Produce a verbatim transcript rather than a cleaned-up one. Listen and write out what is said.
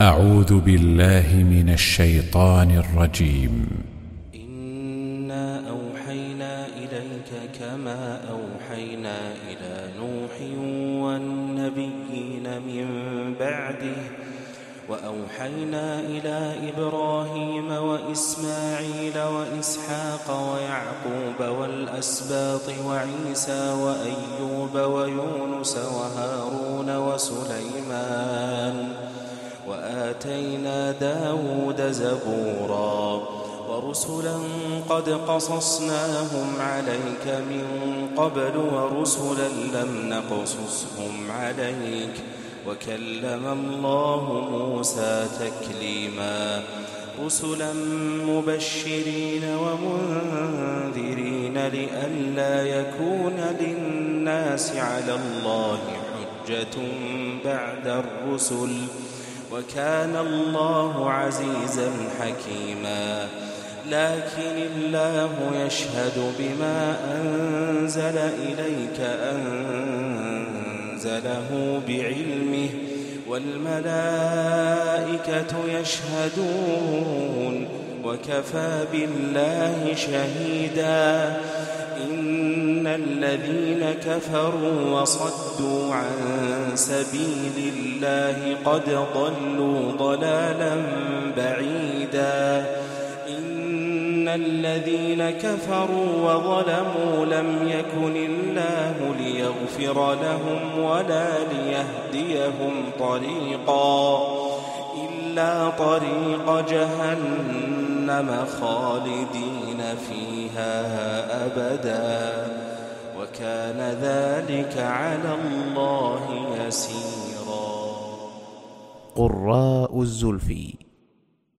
أعوذ بالله من الشيطان الرجيم. إنا أوحينا إليك كما أوحينا إلى نوح والنبيين من بعده وأوحينا إلى إبراهيم وإسماعيل وإسحاق ويعقوب والأسباط وعيسى وأيوب ويونس وهارون وسليمان وآتينا داود زبورا ورسلا قد قصصناهم عليك من قبل ورسلا لم نقصصهم عليك وكلم الله موسى تكليما رسلا مبشرين ومنذرين لئلا يكون للناس على الله حجة بعد الرسل وكان الله عزيزا حكيما لكن الله يشهد بما أنزل إليك أنزله بعلمه والملائكة يشهدون وكفى بالله شهيدا إن الذين كفروا وصدوا عن سبيل الله قد ضلوا ضلالا بعيدا إن الذين كفروا وظلموا لم يكن الله ليغفر لهم ولا ليهديهم طريقا إلا طريق جهنم خالدين فيها أبدا وكان ذلك على الله يسيرا. قراء الزلفي